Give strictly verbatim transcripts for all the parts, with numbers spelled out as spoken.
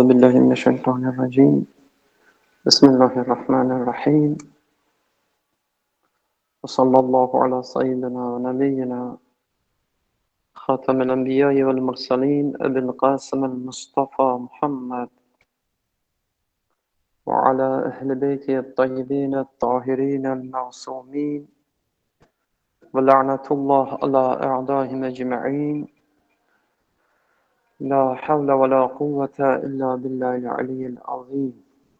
بالله من الشيطان الرجيم بسم الله الرحمن الرحيم وصلى الله على سيدنا ونبينا خاتم الأنبياء والمرسلين أبي القاسم المصطفى محمد وعلى أهل بيته الطيبين الطاهرين المعصومين ولعنة الله على أعدائهم أجمعين لا حول ولا قوة إلا بالله العلي العظيم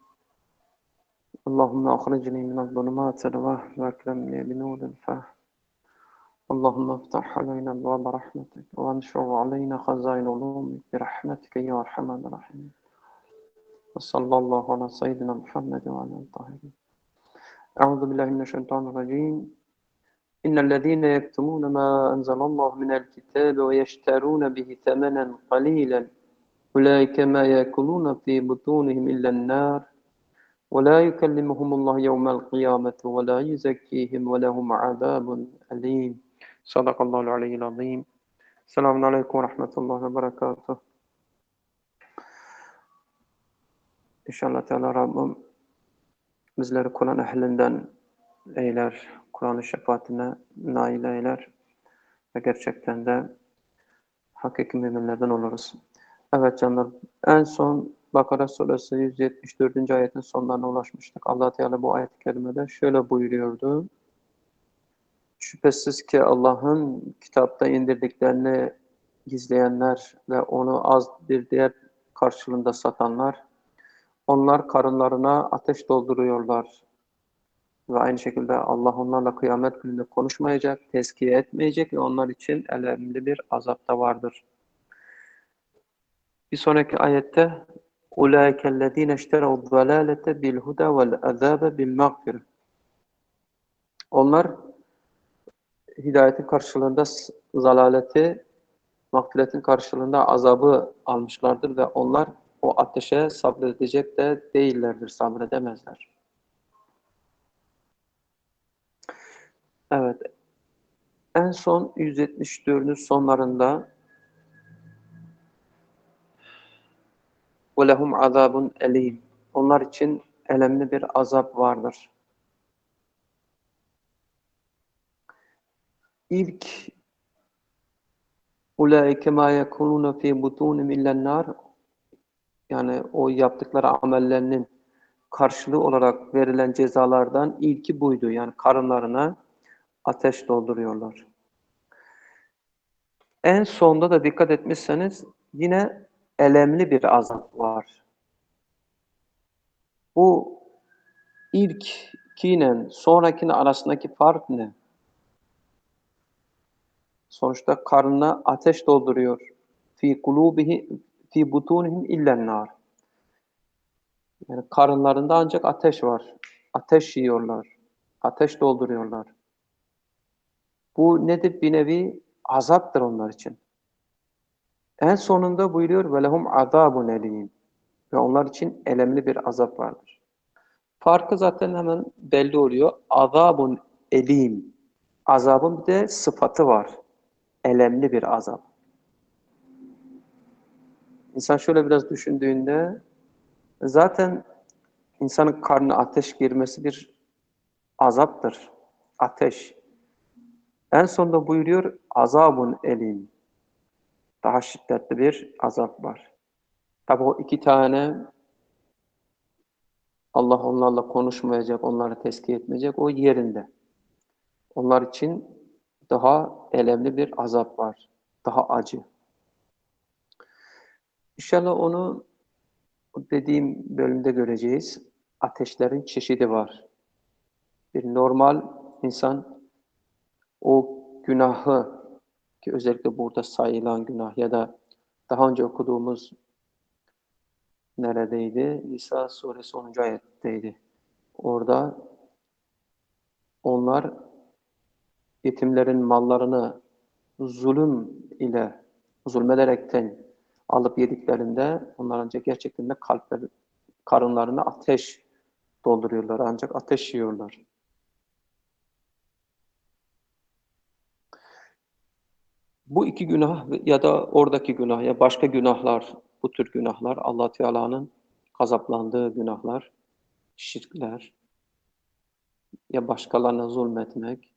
اللهم أخرجني من الظلمات الوهم وأكرمني بنور الفهم اللهم افتح علينا أبواب رحمتك وانشر علينا خزائن علومك برحمتك يا أرحم الراحمين وصلى الله على سيدنا محمد وعلى آله الطاهرين أعوذ بالله من الشيطان الرجيم إن الذين يكتمون ما أنزل الله من الكتاب ويشترون به ثمنا قليلا أولئك ما يأكلون في بطونهم إلا النار ولا يكلمهم الله يوم القيامة ولا يزكيهم ولهم عذاب أليم صدق الله العلي العظيم. Selamun Aleyküm ve Rahmetullahi ve Berekatuhu. İnşallah Teala Rabbim bizleri Kur'an ehlinden eyler, Kur'an-ı şefaatine nail eyler ve gerçekten de hakiki müminlerden oluruz. Evet canlar, en son Bakara suresi yüz yetmiş dördüncü ayetin sonlarına ulaşmıştık. Allah Teala bu ayet-i kerimede şöyle buyuruyordu. Şüphesiz ki Allah'ın kitapta indirdiklerini gizleyenler ve onu az bir değer karşılığında satanlar, onlar karınlarına ateş dolduruyorlar. Ve aynı şekilde Allah onlarla kıyamet gününde konuşmayacak, tezkiye etmeyecek ve onlar için elemli bir azap da vardır. Bir sonraki ayette اُولَٰئِكَ الَّذ۪ينَ اشْتَرَوْا الضَّلَالَةَ بِالْهُدَى وَالْعَذَابَ بِالْمَغْفِرِ Onlar hidayetin karşılığında zalaleti, mağfiretin karşılığında azabı almışlardır ve onlar o ateşe sabredecek de değillerdir, sabredemezler. Evet, en son yüz yetmiş dördüncü sonlarında وَلَهُمْ عَذَابٌ اَلِيمٌ Onlar için elemli bir azap vardır. İlk اُولَٰئِكَ مَا يَكُونُونَ ف۪ي بُطُونِهِمْ اِلَّا النَّارِ Yani o yaptıkları amellerinin karşılığı olarak verilen cezalardan ilki buydu. Yani karınlarına ateş dolduruyorlar. En sonda da dikkat etmişseniz yine elemli bir azap var. Bu ilkiyle sonrakinin arasındaki fark ne? Sonuçta karnına ateş dolduruyor. Fi kulubihi fi butunihim illen nar. Yani karınlarında ancak ateş var. Ateş yiyorlar. Ateş dolduruyorlar. Bu nedir? Bir nevi azaptır onlar için. En sonunda buyuruyor ve lehum azabun elim. Ve onlar için elemli bir azap vardır. Farkı zaten hemen belli oluyor. Azabun elim. Azabın bir de sıfatı var. Elemli bir azap. İnsan şöyle biraz düşündüğünde zaten insanın karnına ateş girmesi bir azaptır. Ateş. En sonunda buyuruyor azabun elim. Daha şiddetli bir azap var. Tabi o iki tane Allah onlarla konuşmayacak, onları tezkiye etmeyecek, o yerinde. Onlar için daha elemli bir azap var. Daha acı. İnşallah onu dediğim bölümde göreceğiz. Ateşlerin çeşidi var. Bir normal insan o günahı, ki özellikle burada sayılan günah ya da daha önce okuduğumuz neredeydi? Nisa suresi onuncu ayetteydi. Orada onlar yetimlerin mallarını zulüm ile, zulmederekten alıp yediklerinde onlar ancak gerçekten de kalpleri, karınlarına ateş dolduruyorlar. Ancak ateş yiyorlar. Bu iki günah ya da oradaki günah ya başka günahlar bu tür günahlar Allah Teala'nın gazaplandığı günahlar, şirkler, ya başkalarına zulmetmek.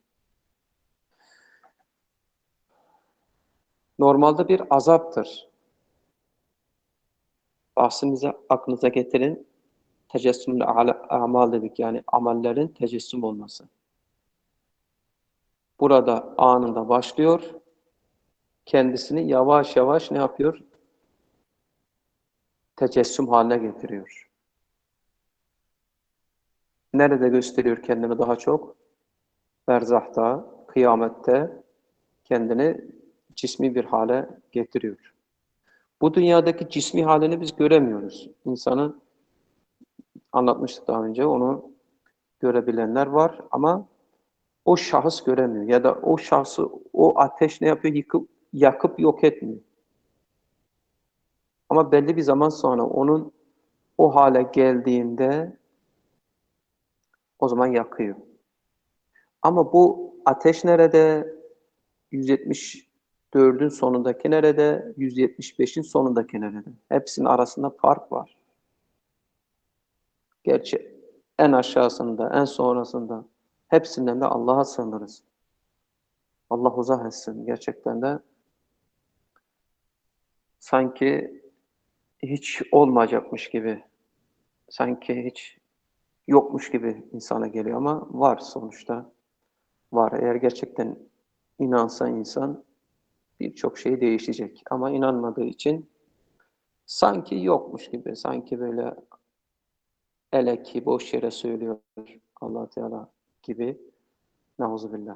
Normalde bir azaptır. Bahsimize, aklınıza getirin. Tecessümlü amal dedik, yani amellerin tecessüm olması. Burada anında başlıyor, kendisini yavaş yavaş ne yapıyor? Tecessüm haline getiriyor. Nerede gösteriyor kendini daha çok? Berzahta, kıyamette kendini cismi bir hale getiriyor. Bu dünyadaki cismi halini biz göremiyoruz. İnsanın, anlatmıştık daha önce, onu görebilenler var ama o şahıs göremiyor. Ya da o şahsı o ateş ne yapıyor? Yıkıp, yakıp yok etmiyor. Ama belli bir zaman sonra onun o hale geldiğinde o zaman yakıyor. Ama bu ateş nerede? yüz yetmiş dördün sonundaki nerede? yüz yetmiş beşin sonundaki nerede? Hepsinin arasında fark var. Gerçi en aşağısında, en sonrasında hepsinden de Allah'a sığınırız. Allah uzak etsin. Gerçekten de sanki hiç olmayacakmış gibi, sanki hiç yokmuş gibi insana geliyor ama var sonuçta. Var. Eğer gerçekten inansa insan birçok şey değişecek. Ama inanmadığı için sanki yokmuş gibi, sanki böyle ele ki boş yere söylüyor Allah Teala gibi. Nauzubillah.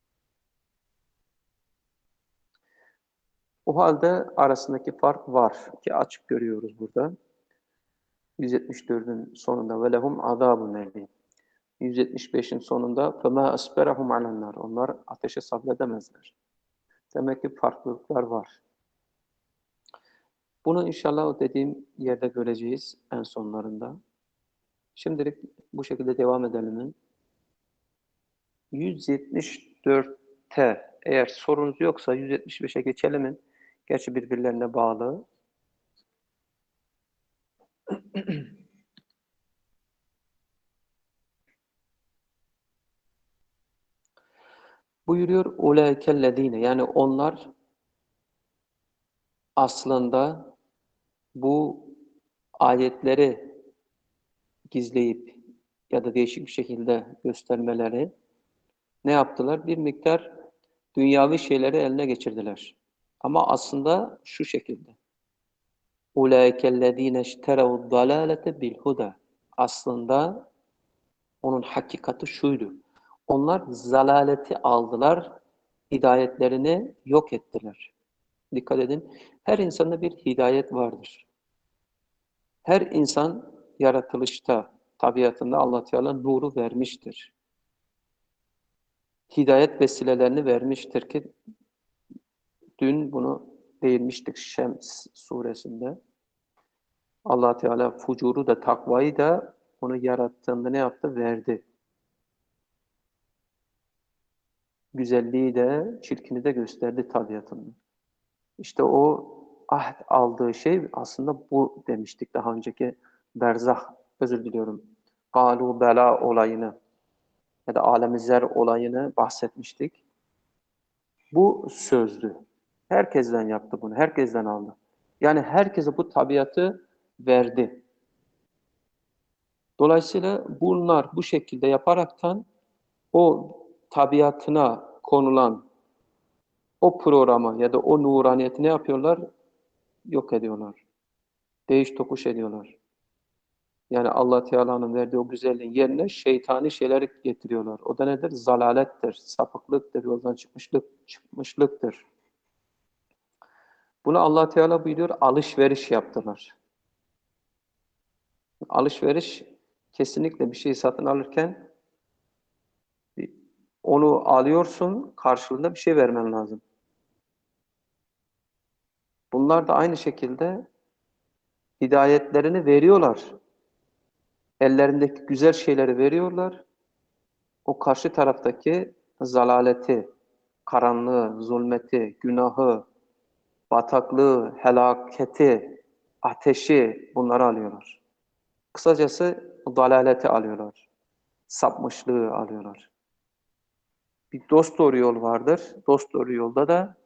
O halde arasındaki fark var ki açık görüyoruz burada. yüz yetmiş dördün sonunda ve lehum azabun elim. yüz yetmiş beşin sonunda fema asberahum alennar. Onlar ateşe sabredemezler. Demek ki farklılıklar var. Bunu inşallah o dediğim yerde göreceğiz en sonlarında. Şimdilik bu şekilde devam edelim. yüz yetmiş dörtte eğer sorunuz yoksa yüz yetmiş beşe geçelim. Gerçi birbirlerine bağlı. Buyuruyor ulaikellezine, yani onlar aslında bu ayetleri gizleyip ya da değişik bir şekilde göstermeleri ne yaptılar? Bir miktar dünyavi şeyleri eline geçirdiler. Ama aslında şu şekilde. Ulaikellezine işterev dalalete bil huda. Aslında onun hakikati şuydu. Onlar zalaleti aldılar, hidayetlerini yok ettiler. Dikkat edin. Her insanda bir hidayet vardır. Her insan yaratılışta, tabiatında Allah Teala nuru vermiştir. Hidayet vesilelerini vermiştir ki dün bunu değinmiştik Şems suresinde. Allah Teala fucuru da takvayı da onu yarattığında ne yaptı? Verdi. Güzelliği de çirkini de gösterdi tabiatında. İşte o ahd aldığı şey aslında bu demiştik daha önceki berzah, özür diliyorum, galu bela olayını ya da alem-i zer olayını bahsetmiştik. Bu sözdü. Herkesten yaptı bunu, herkesten aldı. Yani herkese bu tabiatı verdi. Dolayısıyla bunlar bu şekilde yaparaktan o tabiatına konulan o programa ya da o nuraniyeti ne yapıyorlar? Yok ediyorlar. Değiş tokuş ediyorlar. Yani Allah Teala'nın verdiği o güzelliğin yerine şeytani şeyler getiriyorlar. O da nedir? Zalalettir, sapıklıktır, yoldan çıkmışlık, çıkmışlıktır. Bunu Allah Teala buyuruyor, alışveriş yaptılar. Alışveriş kesinlikle bir şey satın alırken onu alıyorsun, karşılığında bir şey vermen lazım. Bunlar da aynı şekilde hidayetlerini veriyorlar. Ellerindeki güzel şeyleri veriyorlar. O karşı taraftaki zalaleti, karanlığı, zulmeti, günahı, bataklığı, helaketi ateşi bunları alıyorlar. Kısacası dalaleti alıyorlar. Sapmışlığı alıyorlar. Bir dosdoğru yol vardır. Dosdoğru yolda da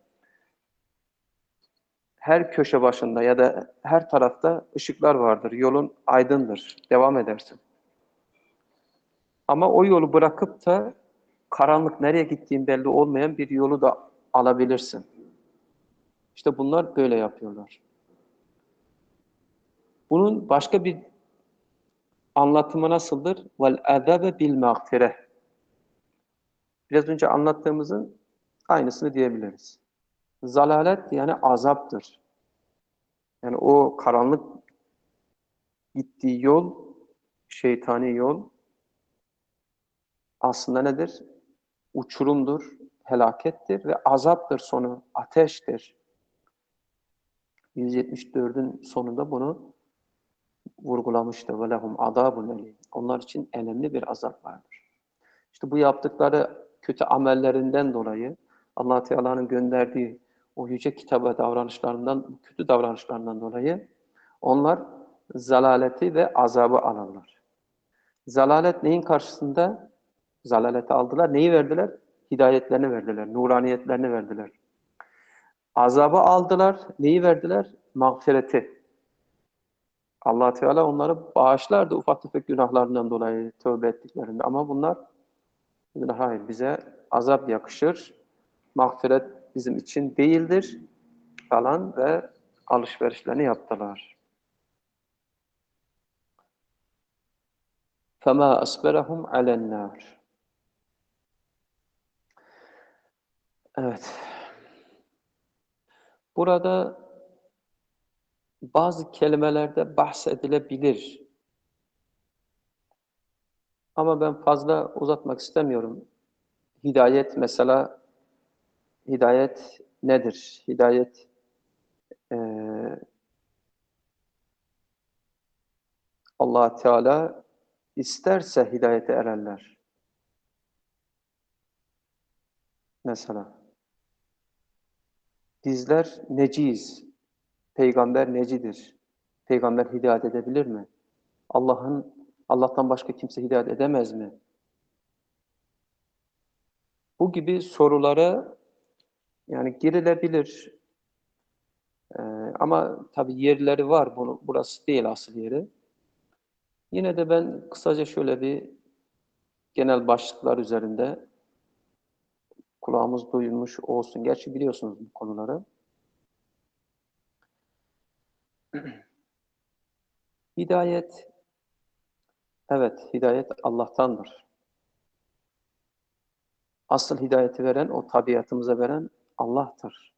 her köşe başında ya da her tarafta ışıklar vardır. Yolun aydındır. Devam edersin. Ama o yolu bırakıp da karanlık nereye gittiğin belli olmayan bir yolu da alabilirsin. İşte bunlar böyle yapıyorlar. Bunun başka bir anlatımı nasıldır? Vel azabe bil mağfireh. Biraz önce anlattığımızın aynısını diyebiliriz. Zalalet yani azaptır. Yani o karanlık gittiği yol, şeytani yol aslında nedir? Uçurumdur, helakettir ve azaptır sonu, ateştir. yüz yetmiş dördün sonunda bunu vurgulamıştı. وَلَهُمْ عَذَابٌ اَلِيمٌ. Onlar için önemli bir azap vardır. İşte bu yaptıkları kötü amellerinden dolayı Allah Teala'nın gönderdiği o yüce kitaba davranışlarından, kötü davranışlarından dolayı onlar zalaleti ve azabı alırlar. Zalalet neyin karşısında? Zalaleti aldılar. Neyi verdiler? Hidayetlerini verdiler, nuraniyetlerini verdiler. Azabı aldılar. Neyi verdiler? Mağfireti. Allah Teala onları bağışlardı ufak tefek günahlarından dolayı tövbe ettiklerinde. Ama bunlar hayır, bize azap yakışır, mağfiret bizim için değildir falan ve alışverişlerini yaptılar. فَمَا أَصْبَرَهُمْ عَلَى النَّارِ. Evet. Burada bazı kelimelerde bahsedilebilir. Ama ben fazla uzatmak istemiyorum. Hidayet mesela, hidayet nedir? Hidayet e, Allah Teala isterse hidayete ererler. Mesela bizler neciyiz? Peygamber necidir? Peygamber hidayet edebilir mi? Allah'ın Allah'tan başka kimse hidayet edemez mi? Bu gibi sorulara yani girilebilir. Ee, ama tabii yerleri var. Bunu, burası değil asıl yeri. Yine de ben kısaca şöyle bir genel başlıklar üzerinde kulağımız duymuş olsun. Gerçi biliyorsunuz bu konuları. Hidayet, evet hidayet Allah'tandır. Asıl hidayeti veren, o tabiatımıza veren Allah'tır.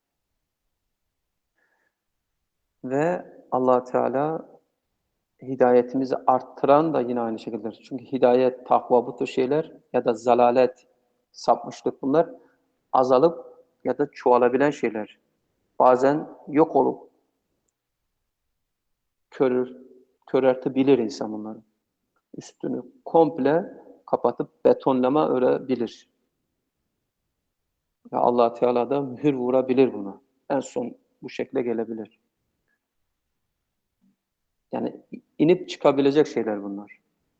Ve Allah Teala hidayetimizi arttıran da yine aynı şekildedir. Çünkü hidayet, takva bu tür şeyler ya da zalalet, sapmışlık bunlar azalıp ya da çoğalabilen şeyler. Bazen yok olup körür, köreltebilir insan bunları. Üstünü komple kapatıp betonlama örebilir. Ya Allah Teala da mühür vurabilir buna. En son bu şekle gelebilir. Yani inip çıkabilecek şeyler bunlar.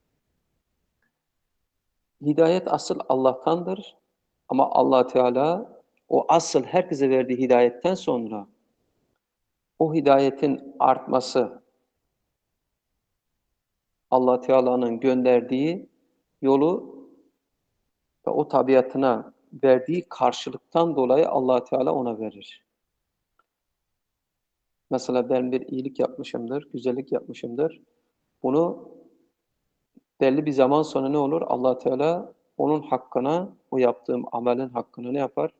Hidayet asıl Allah'tandır. Ama Allah Teala o asıl herkese verdiği hidayetten sonra o hidayetin artması Allah Teala'nın gönderdiği yolu ve o tabiatına verdiği karşılıktan dolayı Allah Teala ona verir. Mesela ben bir iyilik yapmışımdır, güzellik yapmışımdır. Bunu belli bir zaman sonra ne olur? Allah Teala onun hakkına, o yaptığım amelin hakkını ne yapar?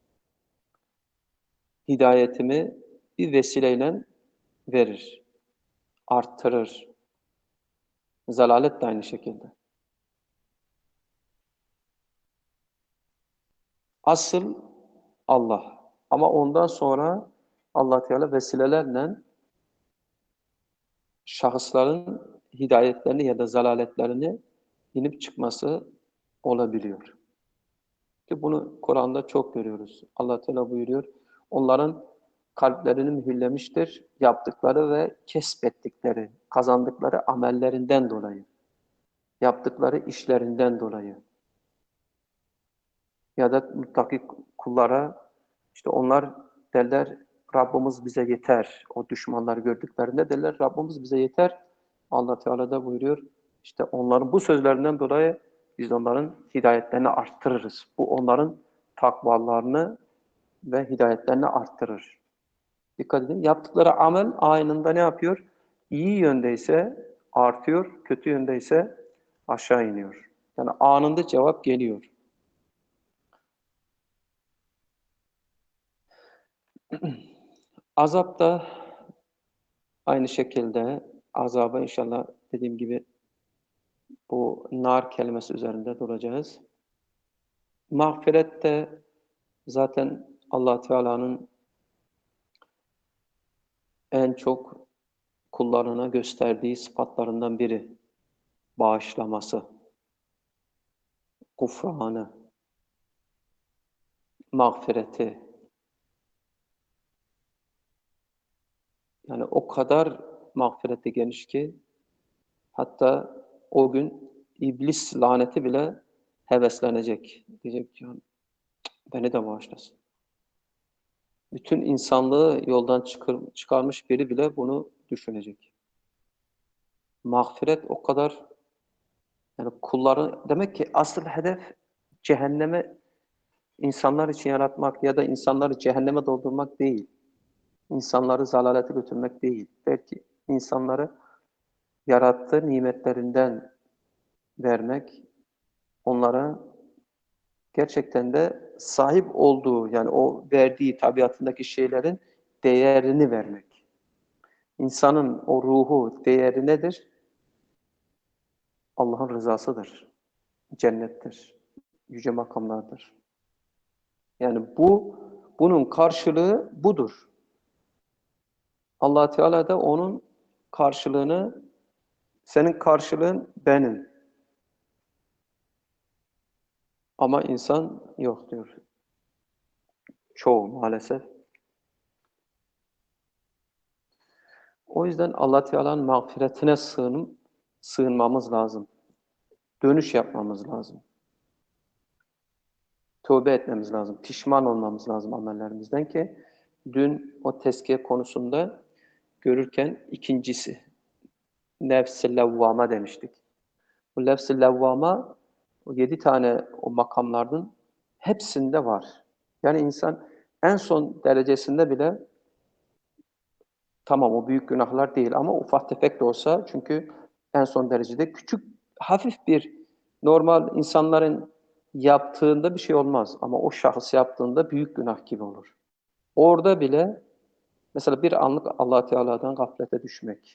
Hidayetimi bir vesileyle verir, arttırır. Zalalet de aynı şekilde. Asıl Allah. Ama ondan sonra Allah Teala vesilelerle şahısların hidayetlerini ya da zalaletlerini inip çıkması olabiliyor. Ki bunu Kur'an'da çok görüyoruz. Allah Teala buyuruyor. Onların kalplerini mühürlemiştir. Yaptıkları ve kesbettikleri, kazandıkları amellerinden dolayı, yaptıkları işlerinden dolayı. Ya da muttaki kullara işte onlar derler Rabbimiz bize yeter. O düşmanları gördüklerinde derler Rabbimiz bize yeter. Allah Teala da buyuruyor işte onların bu sözlerinden dolayı biz onların hidayetlerini arttırırız. Bu onların takvalarını ve hidayetlerini arttırır. Dikkat edin. Yaptıkları amel anında ne yapıyor? İyi yöndeyse artıyor, kötü yöndeyse aşağı iniyor. Yani anında cevap geliyor. Azap da aynı şekilde azaba inşallah dediğim gibi bu nar kelimesi üzerinde duracağız. Mağfiret de zaten Allah Teala'nın en çok kullarına gösterdiği sıfatlarından biri. Bağışlaması, gufranı, mağfireti. Yani o kadar mağfireti geniş ki hatta o gün iblis laneti bile heveslenecek. Diyecek ki beni de bağışlasın. Bütün insanlığı yoldan çıkar, çıkarmış biri bile bunu düşünecek. Mağfiret o kadar yani kulları demek ki asıl hedef cehenneme insanlar için yaratmak ya da insanları cehenneme doldurmak değil. İnsanları zalalete götürmek değil. Belki insanları yarattığı nimetlerinden vermek, onlara gerçekten de sahip olduğu yani o verdiği tabiatındaki şeylerin değerini vermek. İnsanın o ruhu değeri nedir? Allah'ın rızasıdır, cennettir, yüce makamlardır. Yani bu, bunun karşılığı budur. Allah Teala da onun karşılığını, senin karşılığın benim. Ama insan yok diyor. Çoğu maalesef. O yüzden Allah Teala'nın mağfiretine sığınıp sığınmamız lazım. Dönüş yapmamız lazım. Tövbe etmemiz lazım. Pişman olmamız lazım amellerimizden ki dün o tezkiye konusunda görürken ikincisi nefs-i levvama demiştik. Bu nefs-i levvama o yedi tane o makamlardan hepsinde var. Yani insan en son derecesinde bile tamam o büyük günahlar değil ama ufak tefek de olsa çünkü en son derecede küçük hafif bir normal insanların yaptığında bir şey olmaz ama o şahıs yaptığında büyük günah gibi olur. Orada bile mesela bir anlık Allah Teala'dan gaflete düşmek.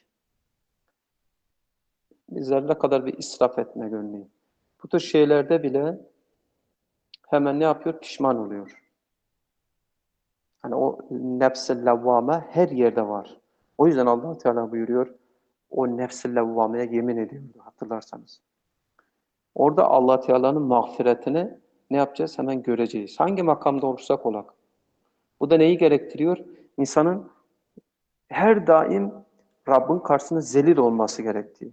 Bir zerre kadar bir israf etme örneğin. Bu tür şeylerde bile hemen ne yapıyor? Pişman oluyor. Hani o nefs-i levvame her yerde var. O yüzden Allah Teala buyuruyor, o nefs-i levvameye yemin ediyordu hatırlarsanız. Orada Allah Teala'nın mağfiretini ne yapacağız? Hemen göreceğiz. Hangi makamda olursak olak. Bu da neyi gerektiriyor? İnsanın her daim Rabbin karşısında zelil olması gerektiği.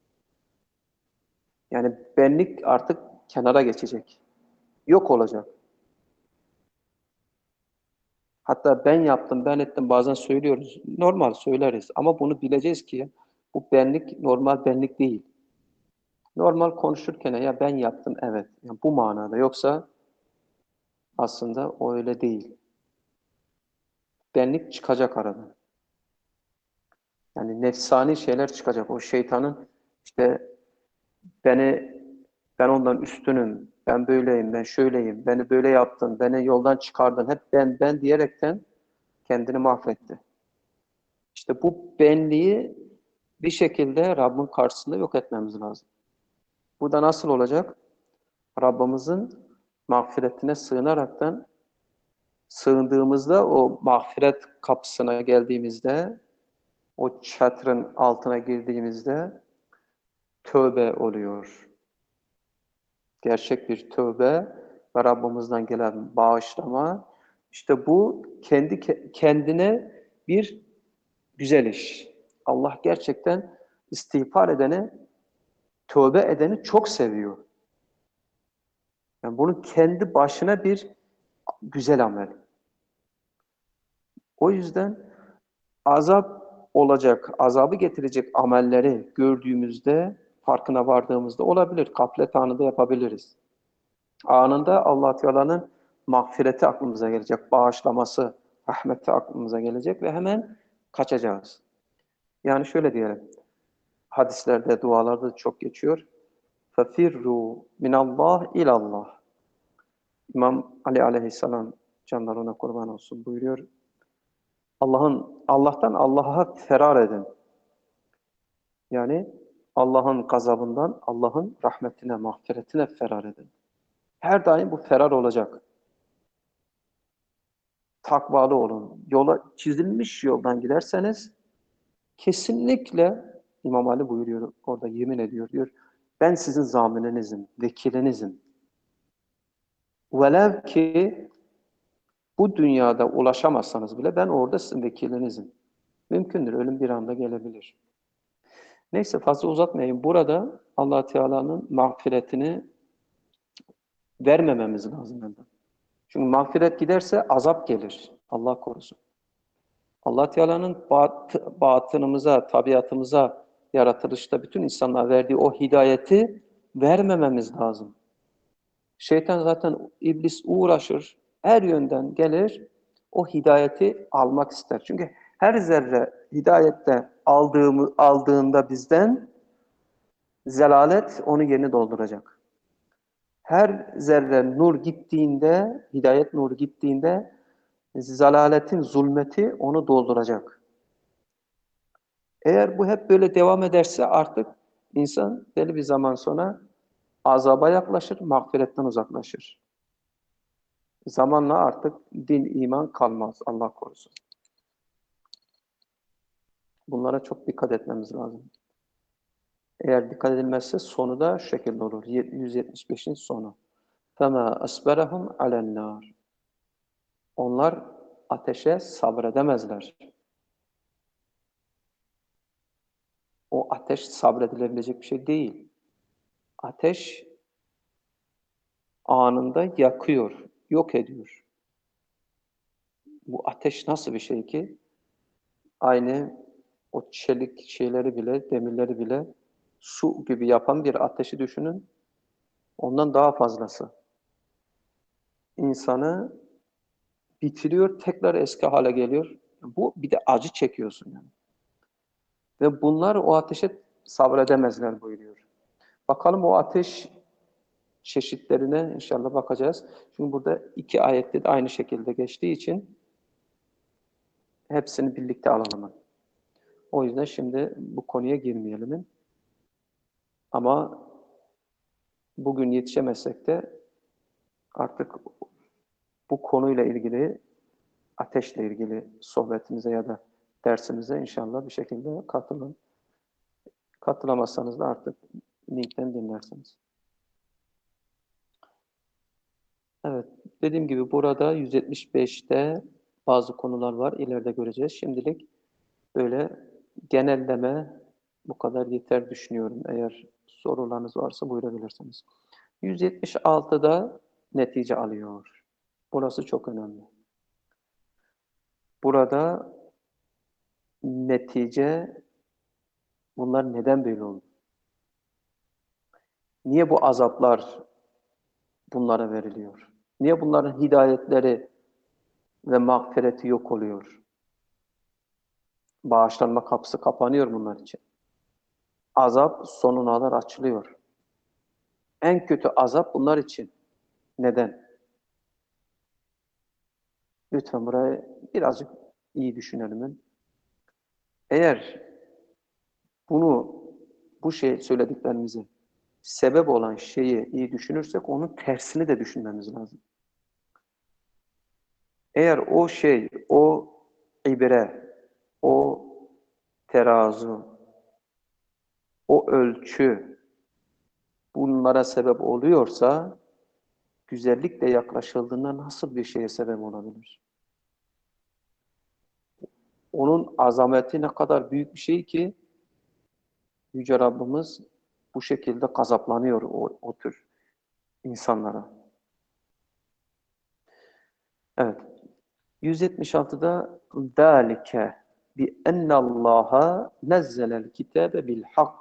Yani benlik artık kenara geçecek. Yok olacak. Hatta ben yaptım, ben ettim bazen söylüyoruz. Normal söyleriz ama bunu bileceğiz ki bu benlik normal benlik değil. Normal konuşurken ya ben yaptım evet. Yani bu manada yoksa aslında o öyle değil. Benlik çıkacak aradan. Yani nefsani şeyler çıkacak. O şeytanın işte beni ben ondan üstünüm, ben böyleyim, ben şöyleyim, beni böyle yaptın, beni yoldan çıkardın. Hep ben ben diyerekten kendini mahvetti. İşte bu benliği bir şekilde Rabbin karşısında yok etmemiz lazım. Bu da nasıl olacak? Rabbimizin mağfiretine sığınaraktan sığındığımızda o mağfiret kapısına geldiğimizde o çatırın altına girdiğimizde tövbe oluyor. Gerçek bir tövbe ve Rabbimizden gelen bağışlama İşte bu kendi kendine bir güzel iş. Allah gerçekten istiğfar edeni, tövbe edeni çok seviyor. Yani bunun kendi başına bir güzel amel. O yüzden azap olacak, azabı getirecek amelleri gördüğümüzde, farkına vardığımızda olabilir. Gaflet anında yapabiliriz. Anında Allah Teala'nın mağfireti aklımıza gelecek, bağışlaması, rahmeti aklımıza gelecek ve hemen kaçacağız. Yani şöyle diyelim, hadislerde, dualarda çok geçiyor. فَفِرُّوا مِنَ اللّٰهِ اِلَى اللّٰهِ İmam Ali aleyhisselam, canlar ona kurban olsun, buyuruyor. Allah'ın Allah'tan Allah'a ferar edin. Yani Allah'ın gazabından Allah'ın rahmetine, mağfiretine ferar edin. Her daim bu ferar olacak. Takvalı olun. Yola çizilmiş yoldan giderseniz kesinlikle İmam Ali buyuruyor, orada yemin ediyor diyor. Ben sizin zamininizim, vekilinizim. Velev ki bu dünyada ulaşamazsanız bile ben orada sizin vekilinizim. Mümkündür, ölüm bir anda gelebilir. Neyse fazla uzatmayayım. Burada Allah Teala'nın mağfiretini vermememiz lazım elden. Çünkü mağfiret giderse azap gelir. Allah korusun. Allah Teala'nın bat, batınımıza, tabiatımıza, yaratılışta bütün insanlara verdiği o hidayeti vermememiz lazım. Şeytan zaten, iblis uğraşır, her yönden gelir, o hidayeti almak ister. Çünkü her zerre hidayette aldığımı, aldığında bizden zelalet onun yerini dolduracak. Her zerre nur gittiğinde, hidayet nuru gittiğinde zalaletin zulmeti onu dolduracak. Eğer bu hep böyle devam ederse artık insan belli bir zaman sonra azaba yaklaşır, mağfiretten uzaklaşır. Zamanla artık din, iman kalmaz. Allah korusun. Bunlara çok dikkat etmemiz lazım. Eğer dikkat edilmezse sonu da şu şekilde olur. yüz yetmiş beşin sonu. فَمَا أَسْبَرَهُمْ عَلَى النَّارِ Onlar ateşe sabredemezler. O ateş sabredilebilecek bir şey değil. Ateş anında yakıyor, yok ediyor. Bu ateş nasıl bir şey ki? Aynı o çelik şeyleri bile, demirleri bile su gibi yapan bir ateşi düşünün. Ondan daha fazlası. İnsanı bitiriyor, tekrar eski hale geliyor. Bu bir de acı çekiyorsun yani. Ve bunlar o ateşe sabredemezler buyuruyor. Bakalım o ateş çeşitlerine inşallah bakacağız. Çünkü burada iki ayette de aynı şekilde geçtiği için hepsini birlikte alalım. O yüzden şimdi bu konuya girmeyelim. Ama bugün yetişemezsek de artık bu konuyla ilgili, ateşle ilgili sohbetimize ya da dersimize inşallah bir şekilde katılın. Katılamazsanız da artık linkten dinlersiniz. Evet, dediğim gibi burada yüz yetmiş beşte bazı konular var. İleride göreceğiz. Şimdilik böyle genelleme bu kadar yeter düşünüyorum. Eğer sorularınız varsa buyurabilirsiniz. yüz yetmiş altıda netice alıyor. Burası çok önemli. Burada netice, bunlar neden böyle oldu? Niye bu azaplar bunlara veriliyor? Niye bunların hidayetleri ve mağfireti yok oluyor? Bağışlanma kapısı kapanıyor bunlar için. Azap sonuna kadar açılıyor. En kötü azap bunlar için. Neden? Lütfen burayı birazcık iyi düşünelim. Eğer bunu, bu şey söylediklerimizi, sebep olan şeyi iyi düşünürsek onun tersini de düşünmemiz lazım. Eğer o şey, o ibre, o terazu, o ölçü bunlara sebep oluyorsa güzellikle yaklaşıldığında nasıl bir şeye sebep olabilir? Onun azameti ne kadar büyük bir şey ki Yüce Rabbimiz bu şekilde gazaplanıyor o, o tür insanlara. Evet. yüz yetmiş altıda ذَٰلِكَ بِأَنَّ اللّٰهَ نَزَّلَ الْكِتَابَ بِالْحَقِّ.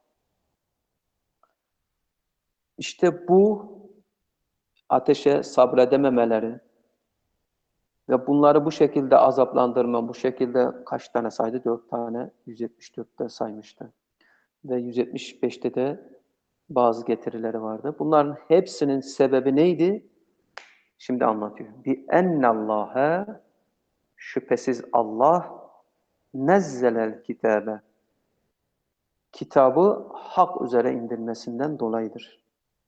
İşte bu ateşe sabredememeleri ve bunları bu şekilde azaplandırma, bu şekilde kaç tane saydı? Dört tane, yüz yetmiş dörtte saymıştı. Ve yüz yetmiş beşte de bazı getirileri vardı. Bunların hepsinin sebebi neydi? Şimdi anlatıyor. بِأَنَّ اللّٰهَ Şüphesiz Allah nezzelel kitabe. Kitabı hak üzere indirmesinden dolayıdır.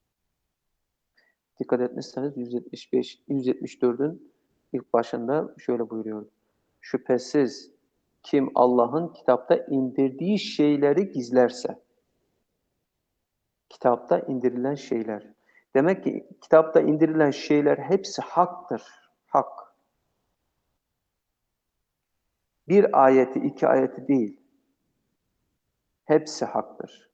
Dikkat etmişseniz yüz yetmiş beş, yüz yetmiş dördün ilk başında şöyle buyuruyor. Şüphesiz kim Allah'ın kitapta indirdiği şeyleri gizlerse, kitapta indirilen şeyler. Demek ki kitapta indirilen şeyler hepsi haktır. Hak. Bir ayeti, iki ayeti değil. Hepsi haktır.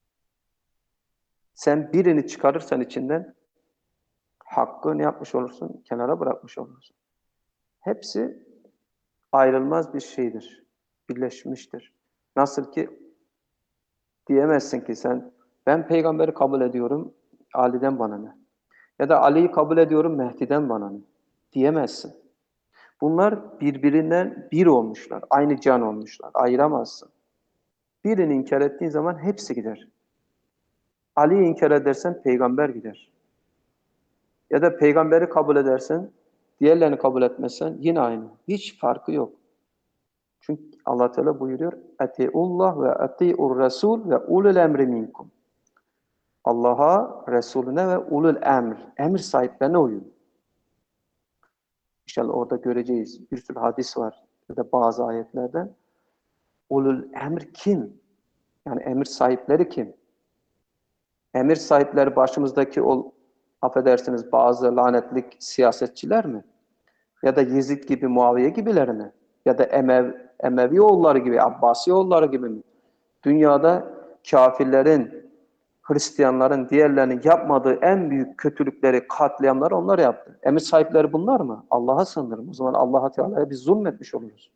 Sen birini çıkarırsan içinden hakkı ne yapmış olursun? Kenara bırakmış olursun. Hepsi ayrılmaz bir şeydir. Birleşmiştir. Nasıl ki diyemezsin ki sen ben peygamberi kabul ediyorum, Ali'den bana ne? Ya da Ali'yi kabul ediyorum, Mehdi'den bana ne? Diyemezsin. Bunlar birbirinden bir olmuşlar. Aynı can olmuşlar. Ayıramazsın. Birini inkar ettiğin zaman hepsi gider. Ali'yi inkar edersen peygamber gider. Ya da peygamberi kabul edersen, diğerlerini kabul etmezsen yine aynı. Hiç farkı yok. Çünkü Allah Teala buyuruyor: "Etiullah ve etiur Resul ve ulul emri minkum." Allah'a, Resulüne ve ulul emr, emir sahiplerine uyun. İnşallah orada göreceğiz. Bir sürü hadis var ya da bazı ayetlerden. Ulul emr kim? Yani emir sahipleri kim? Emir sahipleri başımızdaki o, affedersiniz, bazı lanetlik siyasetçiler mi? Ya da Yezid gibi, Muaviye gibiler mi? Ya da Emev, Emevi oğulları gibi, Abbasi oğulları gibi mi? Dünyada kafirlerin, Hristiyanların diğerlerinin yapmadığı en büyük kötülükleri, katliamları onlar yaptı. Emir sahipleri bunlar mı? Allah'a sığınırım. O zaman Allah Teala'ya biz zulmetmiş oluruz.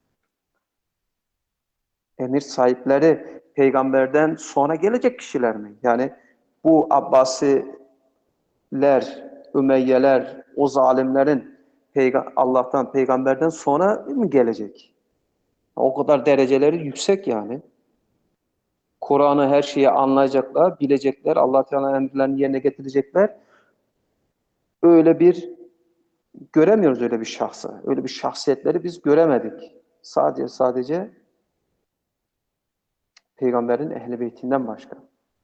Emir sahipleri peygamberden sonra gelecek kişiler mi? Yani bu Abbasiler, Ümeyyeler, o zalimlerin peyga Allah'tan, peygamberden sonra mı gelecek? O kadar dereceleri yüksek yani. Kur'an'ı her şeyi anlayacaklar, bilecekler, Allah Teala'nın emirlerini yerine getirecekler. Öyle bir göremiyoruz öyle bir şahsı. Öyle bir şahsiyetleri biz göremedik. Sadece sadece peygamberin ehl-i beytinden başka.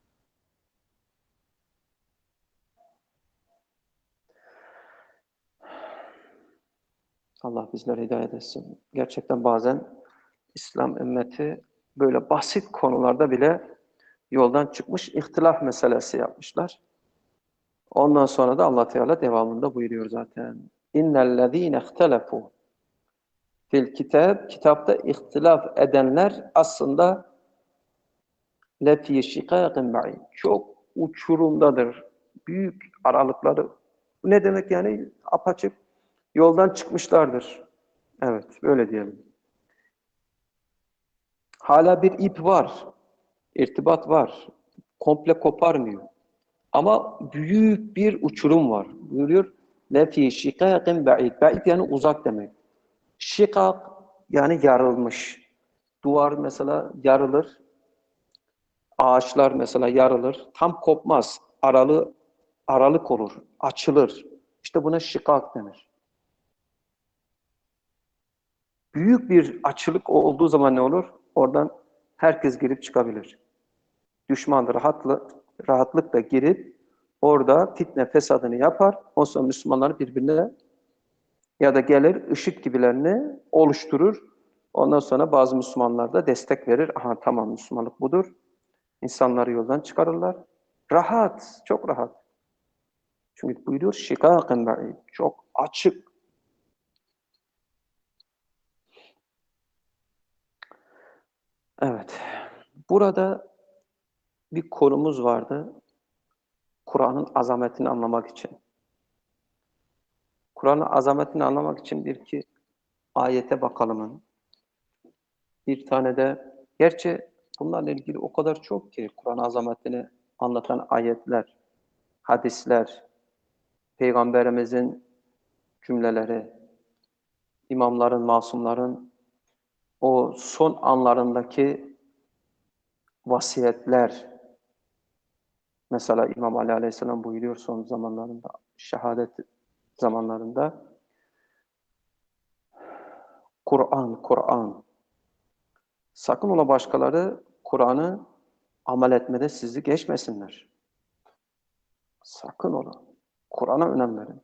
Allah bizlere hidayet etsin. Gerçekten bazen İslam ümmeti böyle basit konularda bile yoldan çıkmış, ihtilaf meselesi yapmışlar. Ondan sonra da Allah Teala devamında buyuruyor zaten. İnnellezîne ihtelefû fil kitab, kitapta ihtilaf edenler aslında lefî şikâkin ba'id. Çok uçurumdadır. Büyük aralıkları. Bu ne demek yani? Apaçık yoldan çıkmışlardır. Evet, böyle diyelim. Hala bir ip var. İrtibat var. Komple koparmıyor. Ama büyük bir uçurum var. Buyuruyor. Lefî şikâkin ba'id. Ba'id yani uzak demek. Şikak yani yarılmış. Duvar mesela yarılır. Ağaçlar mesela yarılır. Tam kopmaz. Aralı, aralık olur. Açılır. İşte buna şikak denir. Büyük bir açılık olduğu zaman ne olur? Oradan herkes girip çıkabilir. Düşman da rahatlı, rahatlıkla girip orada fitne fesadını yapar. O sonra Müslümanlar birbirine ya da gelir ışık gibilerini oluşturur. Ondan sonra bazı Müslümanlar da destek verir. Aha tamam, Müslümanlık budur. İnsanları yoldan çıkarırlar. Rahat, çok rahat. Çünkü buyuruyor şikâkın ba'id. Çok açık. Burada bir konumuz vardı. Kur'an'ın azametini anlamak için. Kur'an'ın azametini anlamak için bir iki ayete bakalım. Bir tane de, gerçi bunlarla ilgili o kadar çok ki Kur'an azametini anlatan ayetler, hadisler, Peygamberimizin cümleleri, imamların, masumların o son anlarındaki vasiyetler. Mesela İmam Ali Aleyhisselam buyuruyor son zamanlarında, şehadet zamanlarında, Kur'an, Kur'an. Sakın ola başkaları Kur'an'ı amel etmede sizi geçmesinler. Sakın ola. Kur'an'a önem verin.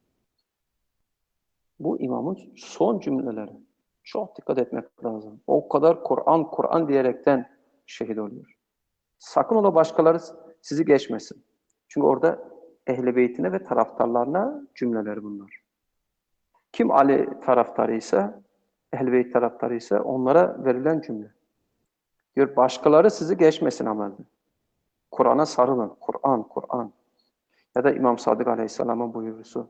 Bu imamın son cümleleri. Çok dikkat etmek lazım. O kadar Kur'an, Kur'an diyerekten şehit oluyor. Sakın ola başkaları sizi geçmesin. Çünkü orada Ehl-i Beytine ve taraftarlarına cümleler bunlar. Kim Ali taraftarıysa, Ehl-i Beyt taraftarıysa onlara verilen cümle. Diyor başkaları sizi geçmesin amelde. Kur'an'a sarılın. Kur'an, Kur'an. Ya da İmam Sadık Aleyhisselam'ın buyurusu.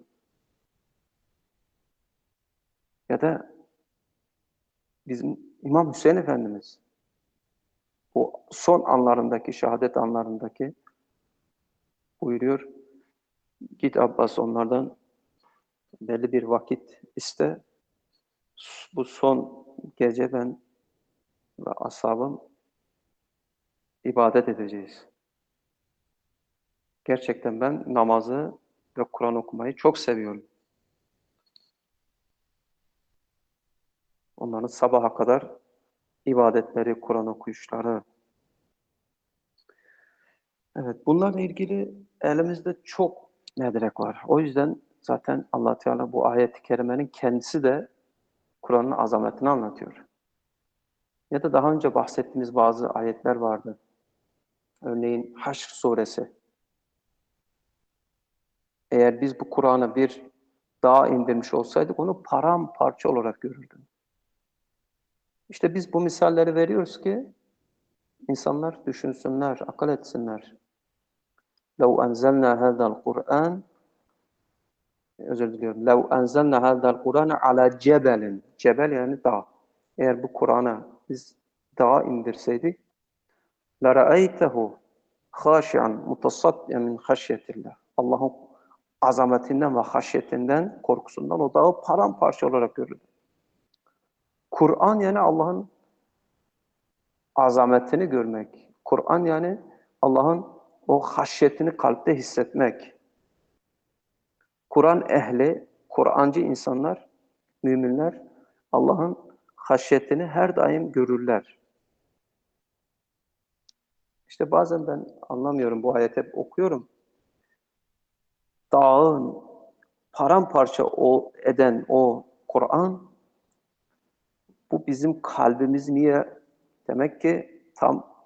Ya da bizim İmam Hüseyin Efendimiz. O son anlarındaki, şehadet anlarındaki buyuruyor. Git Abbas onlardan belli bir vakit iste. Bu son gece ben ve ashabım ibadet edeceğiz. Gerçekten ben namazı ve Kur'an okumayı çok seviyorum. Onların sabaha kadar ibadetleri, Kur'an okuyuşları. Evet, bunlarla ilgili elimizde çok medrek var. O yüzden zaten Allah Teala bu ayet-i kerimenin kendisi de Kur'an'ın azametini anlatıyor. Ya da daha önce bahsettiğimiz bazı ayetler vardı. Örneğin Haşr suresi. Eğer biz bu Kur'an'ı bir dağa indirmiş olsaydık onu paramparça olarak görürdük. İşte biz bu misalleri veriyoruz ki insanlar düşünsünler, akıl etsinler. لَوْ أَنْزَلْنَا هَذَا الْقُرْآنِ Özür diliyorum. لَوْ أَنْزَلْنَا هَذَا الْقُرْآنَ عَلَى جَبَلٍ Cebel yani dağ. Eğer bu Kur'an'a biz dağa indirseydik لَرَأَيْتَهُ خَاشِعًا مُتَصَدِّعًا مِنْ خَشْيَةِ اللّٰهِ Allah'ın azametinden ve haşyetinden, korkusundan o dağı paramparça olarak görürdü. Kur'an yani Allah'ın azametini görmek. Kur'an yani Allah'ın o haşyetini kalpte hissetmek. Kur'an ehli, Kur'ancı insanlar, müminler Allah'ın haşyetini her daim görürler. İşte bazen ben anlamıyorum, bu ayeti hep okuyorum. Dağın paramparça o eden o Kur'an, bu bizim kalbimiz niye? Demek ki tam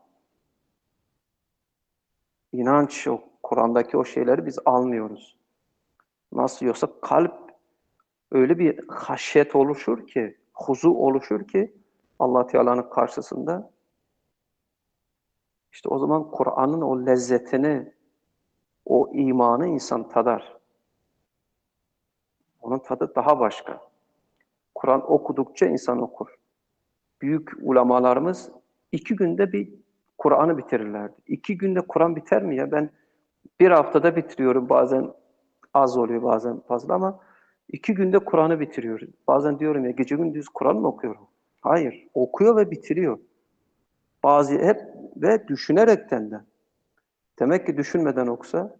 inanç, o Kur'an'daki o şeyleri biz almıyoruz. Nasıl yoksa kalp öyle bir haşyet oluşur ki, huzu oluşur ki Allah Teala'nın karşısında işte o zaman Kur'an'ın o lezzetini, o imanı insan tadar. Onun tadı daha başka. Kur'an okudukça insan okur. Büyük ulemalarımız iki günde bir Kur'an'ı bitirirlerdi. İki günde Kur'an biter mi ya? Ben bir haftada bitiriyorum. Bazen az oluyor, bazen fazla ama iki günde Kur'an'ı bitiriyorum. Bazen diyorum ya gece gündüz Kur'an mı okuyorum? Hayır. Okuyor ve bitiriyor. Bazı hep ve düşünerekten de. Demek ki düşünmeden okusa.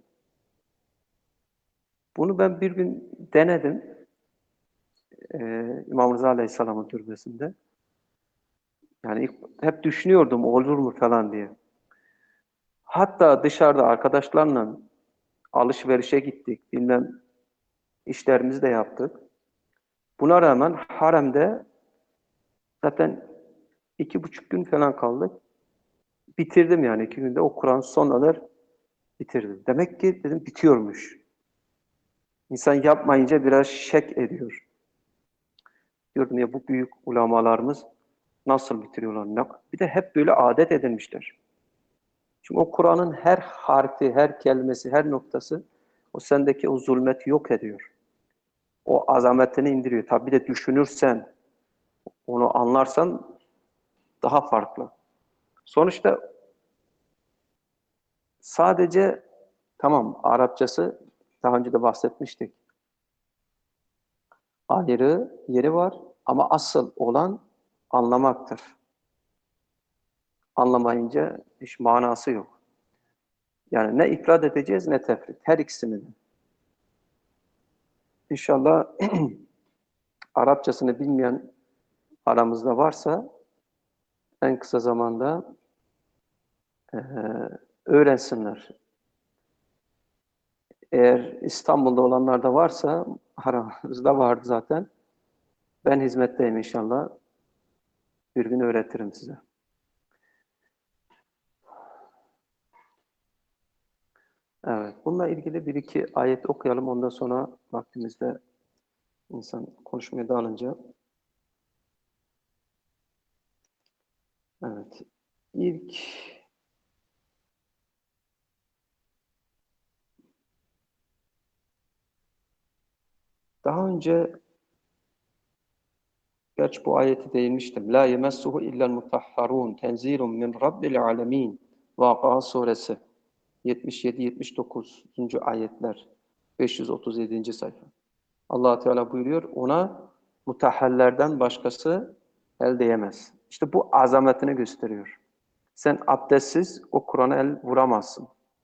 Bunu ben bir gün denedim. Ee, İmam Rıza Aleyhisselam'ın türbesinde. Yani ilk, hep düşünüyordum olur mu falan diye. Hatta dışarıda arkadaşlarla alışverişe gittik. Bilmem işlerimizi de yaptık. Buna rağmen haremde zaten iki buçuk gün falan kaldık. Bitirdim yani iki günde. O Kur'an sonlanır bitirdim. Demek ki dedim bitiyormuş. İnsan yapmayınca biraz şek ediyor. Diyordum ya bu büyük ulamalarımız Nasıl bitiriyorlar? Ne- Bir de hep böyle adet edinmişler. Şimdi o Kur'an'ın her harfi, her kelimesi, her noktası o sendeki o zulmeti yok ediyor. O azametini indiriyor. Tabi bir de düşünürsen, onu anlarsan daha farklı. Sonuçta sadece tamam Arapçası daha önce de bahsetmiştik. Ayrı yeri var ama asıl olan anlamaktır. Anlamayınca hiç manası yok. Yani ne ifrad edeceğiz ne tefrit. Her ikisini de. İnşallah Arapçasını bilmeyen aramızda varsa en kısa zamanda e, öğrensinler. Eğer İstanbul'da olanlar da varsa, aramızda vardı zaten. Ben hizmetteyim inşallah. Bir gün öğretirim size. Evet. Bununla ilgili bir iki ayet okuyalım. Ondan sonra vaktimizde insan konuşmaya dağılınca. Evet. İlk daha önce gerçi bu ayeti değinmiştim. La yemessuhu illel mutahharun tenzilun min rabbil alemin. Vakıa suresi yetmiş yedi yetmiş dokuz. ayetler. beş yüz otuz yedinci sayfa. Allah Teala buyuruyor, ona mutahhallerden başkası el değemez. İşte bu azametini gösteriyor. Sen abdestsiz o Kur'an'a el vuramazsın.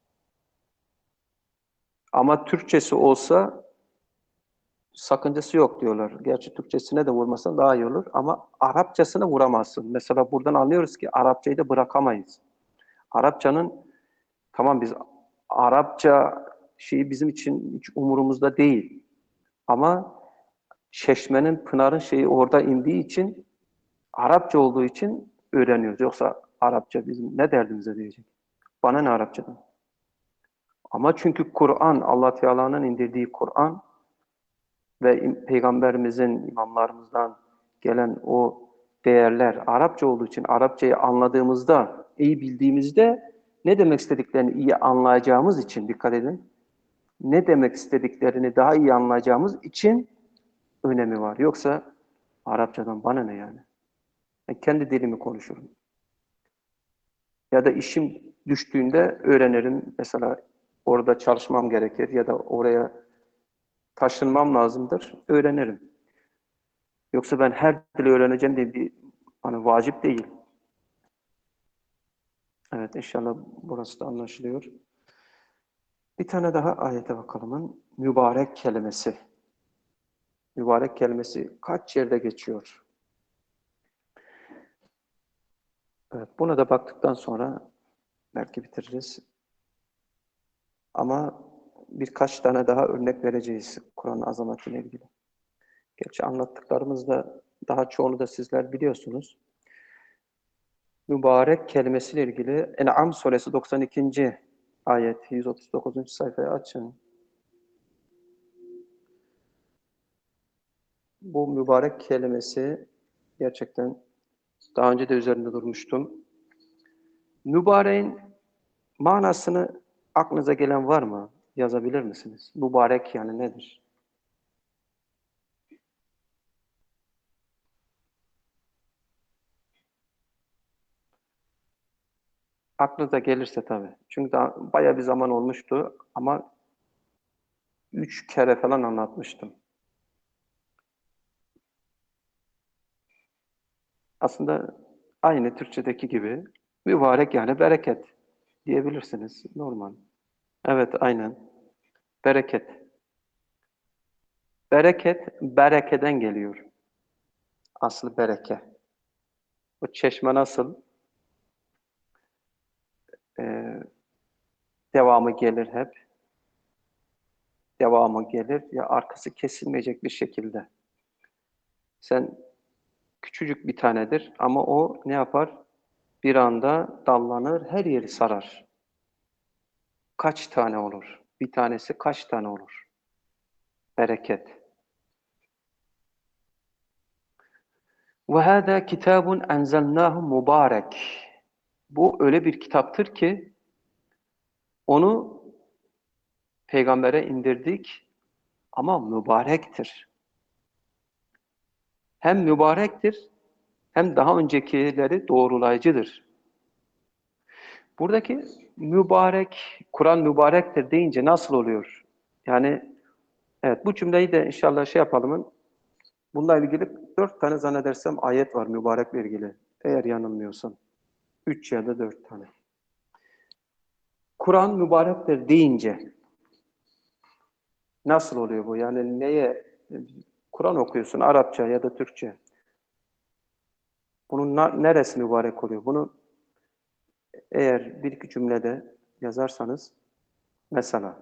Ama Türkçesi olsa sakıncası yok diyorlar. Gerçi Türkçesine de vurmasan daha iyi olur ama Arapçasına vuramazsın. Mesela buradan anlıyoruz ki Arapçayı da bırakamayız. Arapçanın tamam biz Arapça şeyi bizim için hiç umurumuzda değil. Ama Çeşmenin, Pınar'ın şeyi orada indiği için Arapça olduğu için öğreniyoruz. Yoksa Arapça bizim ne derdimize diyecek. Bana ne Arapçadan? Ama çünkü Kur'an, Allah Teala'nın indirdiği Kur'an ve peygamberimizin, imamlarımızdan gelen o değerler Arapça olduğu için Arapçayı anladığımızda, iyi bildiğimizde ne demek istediklerini iyi anlayacağımız için dikkat edin. Ne demek istediklerini daha iyi anlayacağımız için önemi var. Yoksa Arapçadan bana ne yani? Ben kendi dilimi konuşurum. Ya da işim düştüğünde öğrenirim. Mesela orada çalışmam gerekir ya da oraya taşınmam lazımdır. Öğrenirim. Yoksa ben her dili öğreneceğim diye bir hani vacip değil. Evet inşallah burası da anlaşılıyor. Bir tane daha ayete bakalım. Mübarek kelimesi. Mübarek kelimesi kaç yerde geçiyor? Evet, buna da baktıktan sonra belki bitiririz. Ama birkaç tane daha örnek vereceğiz Kur'an azametiyle ilgili. Gerçi anlattıklarımızda daha çoğunu da sizler biliyorsunuz. Mübarek kelimesiyle ilgili En'am suresi doksan ikinci ayet yüz otuz dokuzuncu sayfayı açın. Bu mübarek kelimesi gerçekten daha önce de üzerinde durmuştum. Mübareğin manasını aklınıza gelen var mı? Yazabilir misiniz? Mübarek yani nedir? Aklınıza gelirse tabii. Çünkü daha bayağı bir zaman olmuştu ama üç kere falan anlatmıştım. Aslında aynı Türkçedeki gibi mübarek yani bereket diyebilirsiniz. Normal. Evet, aynen. Bereket. Bereket, berekeden geliyor. Aslı bereke. O çeşme nasıl? Ee, devamı gelir hep. Devamı gelir ya arkası kesilmeyecek bir şekilde. Sen küçücük bir tanedir ama o ne yapar? Bir anda dallanır, her yeri sarar. Kaç tane olur? Bir tanesi kaç tane olur? Bereket. Ve hâdâ kitâbun enzelnâhu mübârek. Bu öyle bir kitaptır ki onu peygambere indirdik ama mübarektir. Hem mübarektir hem daha öncekileri doğrulayıcıdır. Buradaki mübarek, Kur'an mübarektir deyince nasıl oluyor? Yani evet, bu cümleyi de inşallah şey yapalım. Bununla ilgili dört tane zannedersem ayet var mübarekle ilgili. Eğer yanılmıyorsam. Üç ya da dört tane. Kur'an mübarektir deyince nasıl oluyor bu? Yani neye? Kur'an okuyorsun Arapça ya da Türkçe. Bunun neresi mübarek oluyor? Bunu eğer bir iki cümlede yazarsanız mesela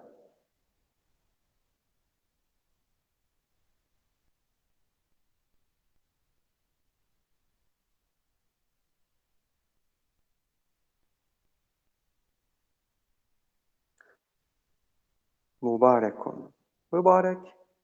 mübarek konu. Mübarek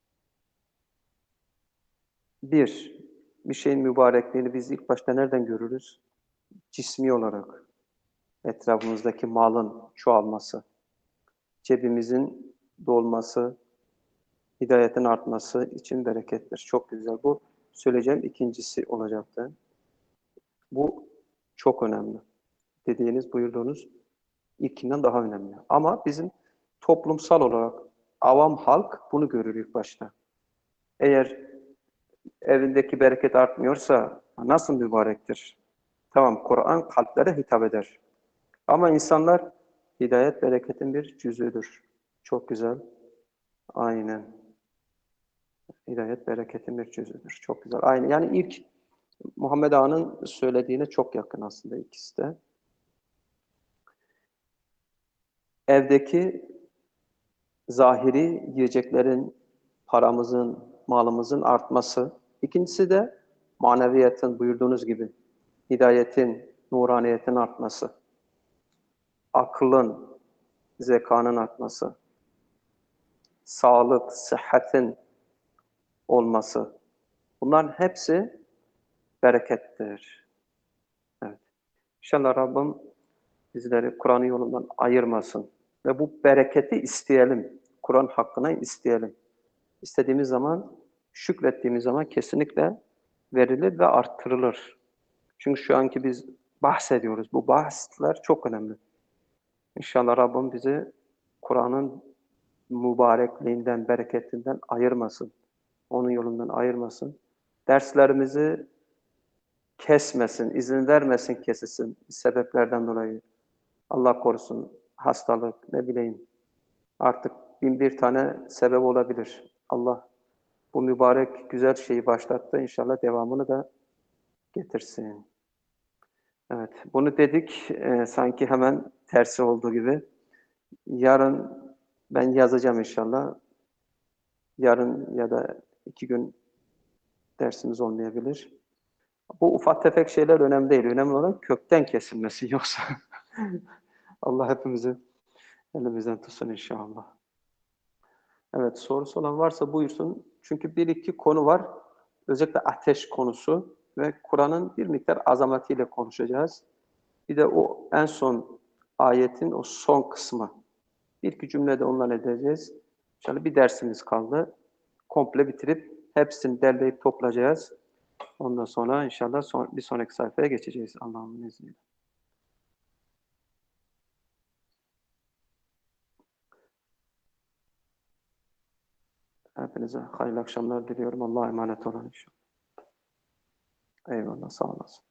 bir, bir şeyin mübarekliğini biz ilk başta nereden görürüz? Cismi olarak. Etrafımızdaki malın çoğalması, cebimizin dolması, hidayetin artması için berekettir. Çok güzel. Bu söyleyeceğim ikincisi olacaktı. Bu çok önemli. Dediğiniz, buyurduğunuz ilkinden daha önemli. Ama bizim toplumsal olarak avam halk bunu görür ilk başta. Eğer evindeki bereket artmıyorsa nasıl mübarektir? Tamam, Kur'an kalplere hitap eder. Ama insanlar hidayet bereketin bir cüzüdür. Çok güzel. Aynen. Hidayet bereketin bir cüzüdür. Çok güzel. Aynen. Yani ilk Muhammed Ağa'nın söylediğine çok yakın aslında ikisi de. Evdeki zahiri yiyeceklerin, paramızın, malımızın artması. İkincisi de maneviyatın buyurduğunuz gibi hidayetin, nuraniyetin artması. Aklın, zekanın artması. Sağlık, sıhhatin olması. Bunların hepsi berekettir. Evet. İnşallah Rabbim bizleri Kur'an yolundan ayırmasın. Ve bu bereketi isteyelim. Kur'an hakkına isteyelim. İstediğimiz zaman, şükrettiğimiz zaman kesinlikle verilir ve arttırılır. Çünkü şu anki biz bahsediyoruz. Bu bahsler çok önemli. İnşallah Rabbim bizi Kur'an'ın mübarekliğinden, bereketinden ayırmasın. Onun yolundan ayırmasın. Derslerimizi kesmesin, izin vermesin kesilsin sebeplerden dolayı. Allah korusun, hastalık, ne bileyim. Artık bin bir tane sebep olabilir. Allah bu mübarek güzel şeyi başlattı. İnşallah devamını da getirsin. Evet, bunu dedik. E, sanki hemen tersi olduğu gibi. Yarın ben yazacağım inşallah. Yarın ya da iki gün dersimiz olmayabilir. Bu ufak tefek şeyler önemli değil. Önemli olan kökten kesilmesi. Yoksa Allah hepimizi elimizden tutsun inşallah. Evet, sorusu olan varsa buyursun. Çünkü bir iki konu var. Özellikle ateş konusu ve Kur'an'ın bir miktar azametiyle konuşacağız. Bir de o en son ayetin o son kısmı. Bir iki cümlede ondan edeceğiz. İnşallah bir dersimiz kaldı. Komple bitirip hepsini derleyip toplayacağız. Ondan sonra inşallah son, bir sonraki sayfaya geçeceğiz Allah'ın izniyle. Hepinize hayırlı akşamlar diliyorum. Allah'a emanet olun inşallah. Eyvallah, sağ olasın.